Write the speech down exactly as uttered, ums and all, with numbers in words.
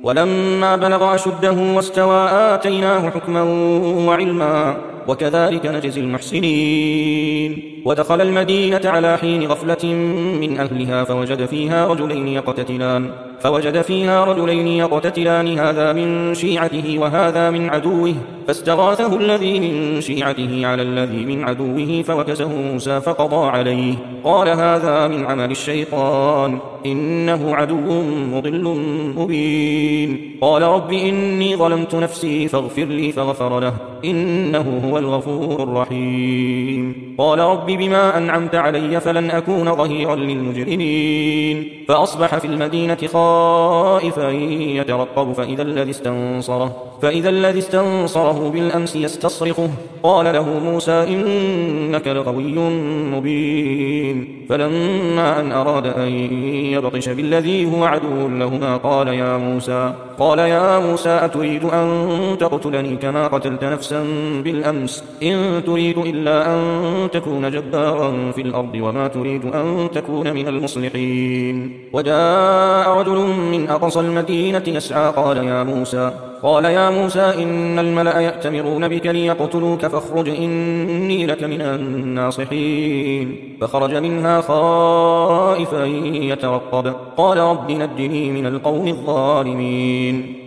ولما بلغ أشده واستوى آتيناه حكما وعلما وكذلك نجزي المحسنين. ودخل المدينة على حين غفلة من أهلها فوجد فيها رجلين يقتتلان فوجد فيها رجلين يقتتلان هذا من شيعته وهذا من عدوه فاستغاثه الذي من شيعته على الذي من عدوه فوكزه موسى فقضى عليه قال هذا من عمل الشيطان إنه عدو مضل مبين. قال رب إني ظلمت نفسي فاغفر لي فغفر له إنه هو الغفور الرحيم. قال رب بما أنعمت علي فلن أكون ظهيرا للمجرمين. فأصبح في المدينة خائفا يترقب فإذا الذي استنصره فإذا الذي استنصره بالأمس يستصرخه قال له موسى إنك لغوي مبين. فلما أن أراد أن يبطش بالذي هو عدو لهما قال يا موسى قال يا موسى أتريد أن تقتلني كما قتلت نفسا بالأمس إن تريد إلا أن تكون جبارا في الأرض وما تريد أن تكون من المصلحين. وجاء رجل من أقصى المدينة يسعى قال يا موسى قال يا موسى إن الملأ يأتمرون بك ليقتلوك فاخرج إني لك من الناصحين. فخرج منها خائفا يترقب قال رب نجني من القوم الظالمين.